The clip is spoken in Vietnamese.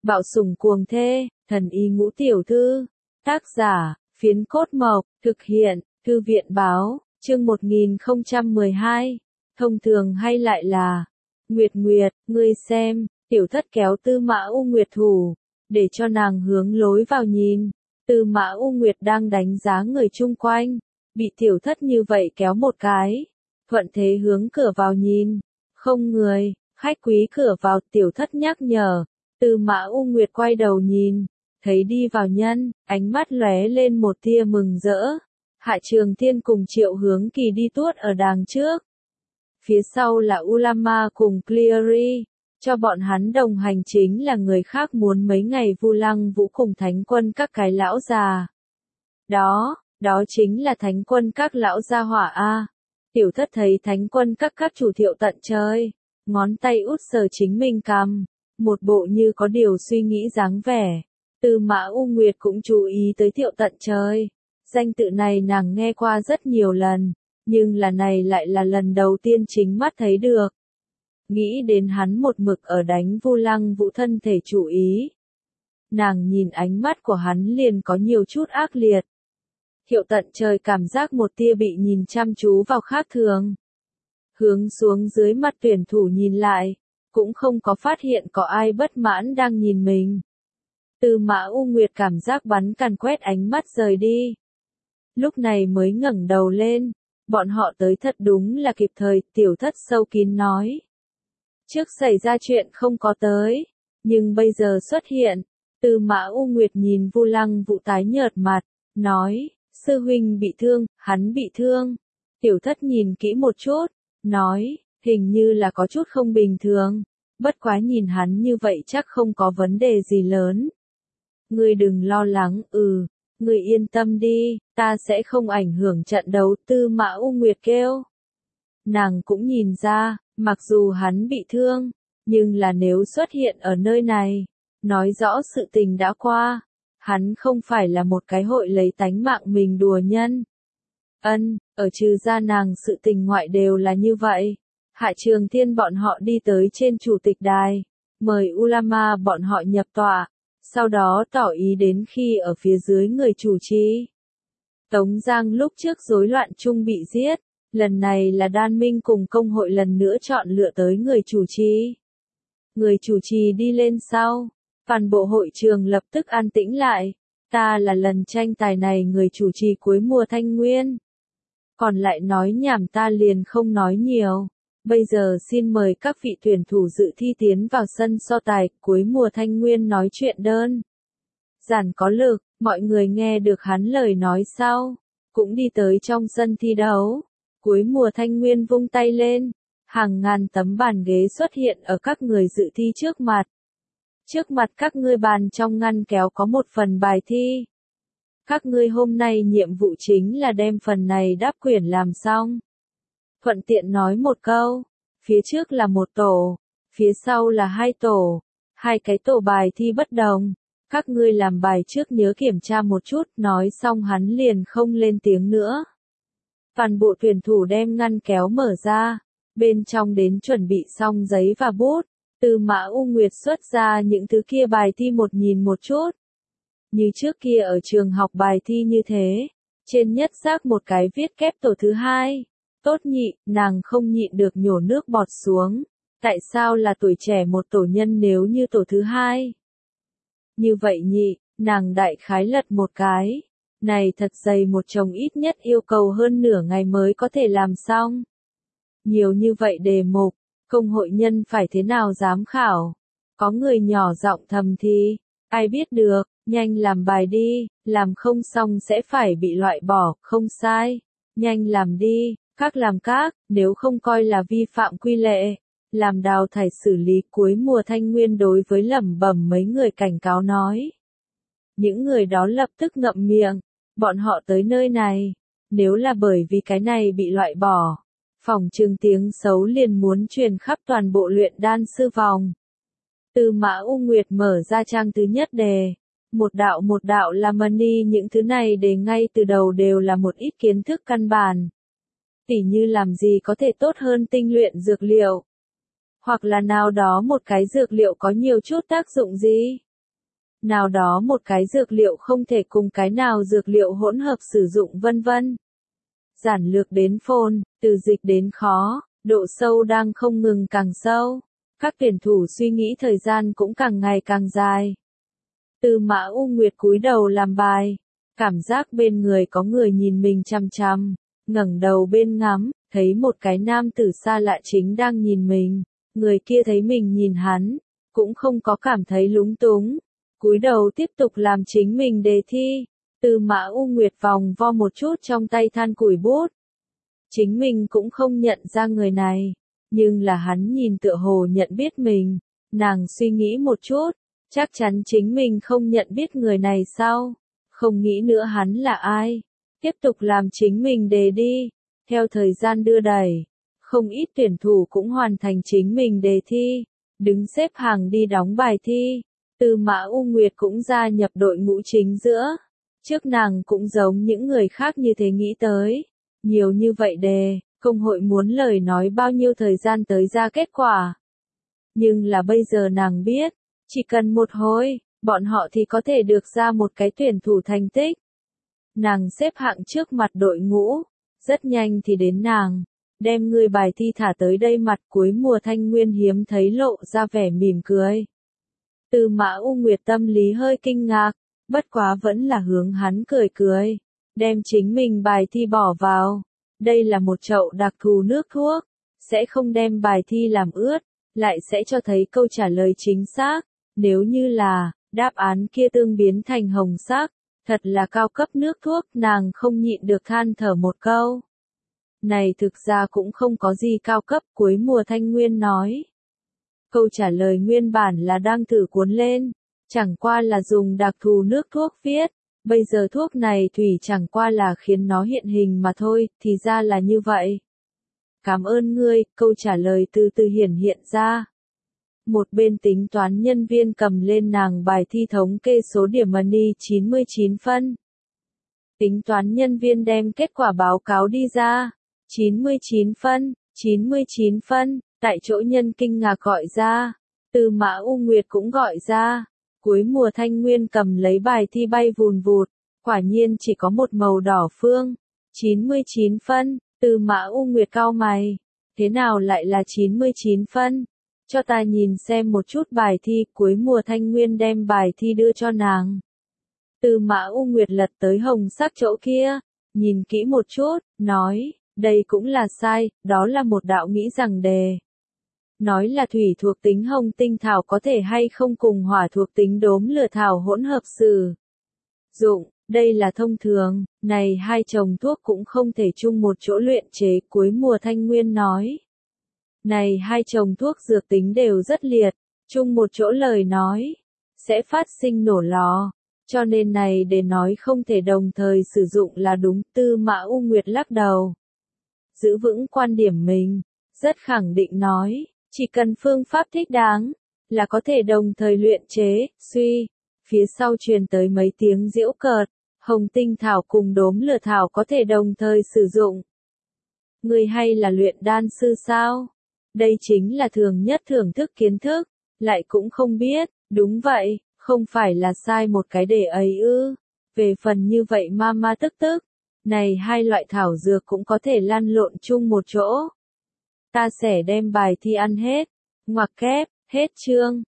Bạo sủng cuồng thê, thần y ngũ tiểu thư. Tác giả, Phiến Cốt Mộc, thực hiện, Thư viện báo, chương 1012. Thông thường hay lại là, Nguyệt Nguyệt, ngươi xem, tiểu thất kéo Tư Mã U Nguyệt thủ, để cho nàng hướng lối vào nhìn. Tư Mã U Nguyệt đang đánh giá người chung quanh, bị tiểu thất như vậy kéo một cái, thuận thế hướng cửa vào nhìn, không người, khách quý cửa vào, tiểu thất nhắc nhở. Tư Mã U Nguyệt quay đầu nhìn, thấy đi vào nhân, ánh mắt lóe lên một tia mừng rỡ. Hạ Trường Thiên cùng Triệu Hướng Kỳ đi tuốt ở đàng trước. Phía sau là Ulama cùng Cleary, cho bọn hắn đồng hành chính là người khác muốn mấy ngày Vu Lăng Vũ cùng Thánh Quân các cái lão già. Đó chính là Thánh Quân các lão gia hỏa a. Tiểu thất thấy Thánh Quân các chủ Thiệu Tận Trời, ngón tay út sờ chính mình cằm, một bộ như có điều suy nghĩ dáng vẻ. Tư Mã U Nguyệt cũng chú ý tới Thiệu Tận Trời. Danh tự này nàng nghe qua rất nhiều lần, nhưng là này lại là lần đầu tiên chính mắt thấy được. Nghĩ đến hắn một mực ở đánh Vu Lăng Vũ thân thể chủ ý. Nàng nhìn ánh mắt của hắn liền có nhiều chút ác liệt. Thiệu Tận Trời cảm giác một tia bị nhìn chăm chú vào khác thường. Hướng xuống dưới mặt tuyển thủ nhìn lại, cũng không có phát hiện có ai bất mãn đang nhìn mình. Tư Mã U Nguyệt cảm giác bắn càn quét ánh mắt rời đi. Lúc này mới ngẩng đầu lên, bọn họ tới thật đúng là kịp thời, tiểu thất sâu kín nói. Trước xảy ra chuyện không có tới, nhưng bây giờ xuất hiện. Tư Mã U Nguyệt nhìn Vu Lăng Vũ tái nhợt mặt, nói, sư huynh bị thương, hắn bị thương. Tiểu thất nhìn kỹ một chút, nói, hình như là có chút không bình thường, bất quá nhìn hắn như vậy chắc không có vấn đề gì lớn. Ngươi đừng lo lắng, ngươi yên tâm đi, ta sẽ không ảnh hưởng trận đấu, Tư Mã U Nguyệt kêu. Nàng cũng nhìn ra, mặc dù hắn bị thương, nhưng là nếu xuất hiện ở nơi này, nói rõ sự tình đã qua, hắn không phải là một cái hội lấy tánh mạng mình đùa nhân. Ở trừ ra nàng sự tình ngoại đều là như vậy. Hạ Trường Thiên bọn họ đi tới trên chủ tịch đài, mời Ulama bọn họ nhập tọa, sau đó tỏ ý đến khi ở phía dưới người chủ trì. Tống Giang lúc trước rối loạn chung bị giết, lần này là Đan Minh cùng công hội lần nữa chọn lựa tới người chủ trì. Người chủ trì đi lên sau, toàn bộ hội trường lập tức an tĩnh lại, ta là lần tranh tài này người chủ trì cuối mùa Thanh Nguyên. Còn lại nói nhảm ta liền không nói nhiều. Bây giờ xin mời các vị tuyển thủ dự thi tiến vào sân so tài, cuối mùa Thanh Nguyên nói chuyện đơn giản có lực, mọi người nghe được hắn lời nói sau, cũng đi tới trong sân thi đấu. Cuối mùa Thanh Nguyên vung tay lên, hàng ngàn tấm bàn ghế xuất hiện ở các người dự thi trước mặt. Trước mặt các ngươi bàn trong ngăn kéo có một phần bài thi. Các ngươi hôm nay nhiệm vụ chính là đem phần này đáp quyển làm xong. Thuận tiện nói một câu, phía trước là một tổ, phía sau là hai tổ, hai cái tổ bài thi bất đồng. Các ngươi làm bài trước nhớ kiểm tra một chút, nói xong hắn liền không lên tiếng nữa. Toàn bộ tuyển thủ đem ngăn kéo mở ra, bên trong đến chuẩn bị xong giấy và bút. Tư Mã U Nguyệt xuất ra những thứ kia bài thi một nhìn một chút. Như trước kia ở trường học bài thi như thế, trên nhất xác một cái viết kép tổ thứ hai. Tốt nhị, nàng không nhịn được nhổ nước bọt xuống. Tại sao là tuổi trẻ một tổ nhân nếu như tổ thứ hai? Như vậy nhị, nàng đại khái lật một cái. Này thật dày một chồng ít nhất yêu cầu hơn nửa ngày mới có thể làm xong. Nhiều như vậy đề mục, công hội nhân phải thế nào giám khảo? Có người nhỏ giọng thầm thì, ai biết được, nhanh làm bài đi, làm không xong sẽ phải bị loại bỏ, không sai. Nhanh làm đi. Các làm các, nếu không coi là vi phạm quy lệ, làm đào thải xử lý. Cuối mùa Thanh Nguyên đối với lẩm bẩm mấy người cảnh cáo nói. Những người đó lập tức ngậm miệng, bọn họ tới nơi này, nếu là bởi vì cái này bị loại bỏ, phòng trừng tiếng xấu liền muốn truyền khắp toàn bộ luyện đan sư vòng. Tư Mã U Nguyệt mở ra trang thứ nhất đề. Một đạo là money, những thứ này đề ngay từ đầu đều là một ít kiến thức căn bản. Tỉ như làm gì có thể tốt hơn tinh luyện dược liệu. Hoặc là nào đó một cái dược liệu có nhiều chút tác dụng gì. nào đó một cái dược liệu không thể cùng cái nào dược liệu hỗn hợp sử dụng vân vân. Giản lược đến phồn, từ dịch đến khó, độ sâu đang không ngừng càng sâu. Các tuyển thủ suy nghĩ thời gian cũng càng ngày càng dài. Tư Mã U Nguyệt cúi đầu làm bài, cảm giác bên người có người nhìn mình chằm chằm, ngẩng đầu bên ngắm, thấy một cái nam tử xa lạ chính đang nhìn mình, người kia thấy mình nhìn hắn, cũng không có cảm thấy lúng túng, cúi đầu tiếp tục làm chính mình đề thi. Tư Mã U Nguyệt vòng vo một chút trong tay than củi bút. Chính mình cũng không nhận ra người này, nhưng là hắn nhìn tựa hồ nhận biết mình, nàng suy nghĩ một chút, chắc chắn chính mình không nhận biết người này sao, không nghĩ nữa hắn là ai, tiếp tục làm chính mình đề đi, theo thời gian đưa đẩy, không ít tuyển thủ cũng hoàn thành chính mình đề thi, đứng xếp hàng đi đóng bài thi, Tư Mã U Nguyệt cũng gia nhập đội ngũ chính giữa, trước nàng cũng giống những người khác như thế nghĩ tới, nhiều như vậy đề, công hội muốn lời nói bao nhiêu thời gian tới ra kết quả. Nhưng là bây giờ nàng biết, chỉ cần một hồi, bọn họ thì có thể được ra một cái tuyển thủ thành tích. Nàng xếp hạng trước mặt đội ngũ, rất nhanh thì đến nàng, đem người bài thi thả tới đây mặt cuối mùa Thanh Nguyên hiếm thấy lộ ra vẻ mỉm cười. Tư Mã U Nguyệt tâm lý hơi kinh ngạc, bất quá vẫn là hướng hắn cười cười, đem chính mình bài thi bỏ vào. Đây là một chậu đặc thù nước thuốc, sẽ không đem bài thi làm ướt, lại sẽ cho thấy câu trả lời chính xác. Nếu như là, đáp án kia tương biến thành hồng sắc, thật là cao cấp nước thuốc, nàng không nhịn được than thở một câu. Này thực ra cũng không có gì cao cấp, cuối mùa Thanh Nguyên nói. Câu trả lời nguyên bản là đang thử cuốn lên, chẳng qua là dùng đặc thù nước thuốc viết. Bây giờ thuốc này thủy chẳng qua là khiến nó hiện hình mà thôi, thì ra là như vậy. Cảm ơn ngươi, câu trả lời từ từ hiện ra. Một bên tính toán nhân viên cầm lên nàng bài thi thống kê số điểm money 99 phân. Tính toán nhân viên đem kết quả báo cáo đi ra. 99 phân, 99 phân, tại chỗ nhân kinh ngạc gọi ra. Tư Mã U Nguyệt cũng gọi ra. Cuối mùa Thanh Nguyên cầm lấy bài thi bay vùn vụt, quả nhiên chỉ có một màu đỏ phương. 99 phân, Tư Mã U Nguyệt cau mày. Thế nào lại là 99 phân? Cho ta nhìn xem một chút bài thi, cuối mùa Thanh Nguyên đem bài thi đưa cho nàng. Tư Mã U Nguyệt lật tới hồng sắc chỗ kia, nhìn kỹ một chút, nói, đây cũng là sai, đó là một đạo nghĩ rằng đề. Nói là thủy thuộc tính hồng tinh thảo có thể hay không cùng hỏa thuộc tính đốm lửa thảo hỗn hợp sử dụng, đây là thông thường, này hai chồng thuốc cũng không thể chung một chỗ luyện chế, cuối mùa Thanh Nguyên nói. Này hai chồng thuốc dược tính đều rất liệt, chung một chỗ lời nói, sẽ phát sinh nổ lò, cho nên này để nói không thể đồng thời sử dụng là đúng. Tư Mã U Nguyệt lắc đầu, giữ vững quan điểm mình, rất khẳng định nói. Chỉ cần phương pháp thích đáng, là có thể đồng thời luyện chế, suy. Phía sau truyền tới mấy tiếng giễu cợt, hồng tinh thảo cùng đốm lửa thảo có thể đồng thời sử dụng. Người hay là luyện đan sư sao? Đây chính là thường nhất thưởng thức kiến thức, lại cũng không biết, đúng vậy, không phải là sai một cái đề ấy ư. Về phần như vậy mama tức, này hai loại thảo dược cũng có thể lăn lộn chung một chỗ. Ta sẽ đem bài thi ăn hết. Ngoặc kép, hết chương.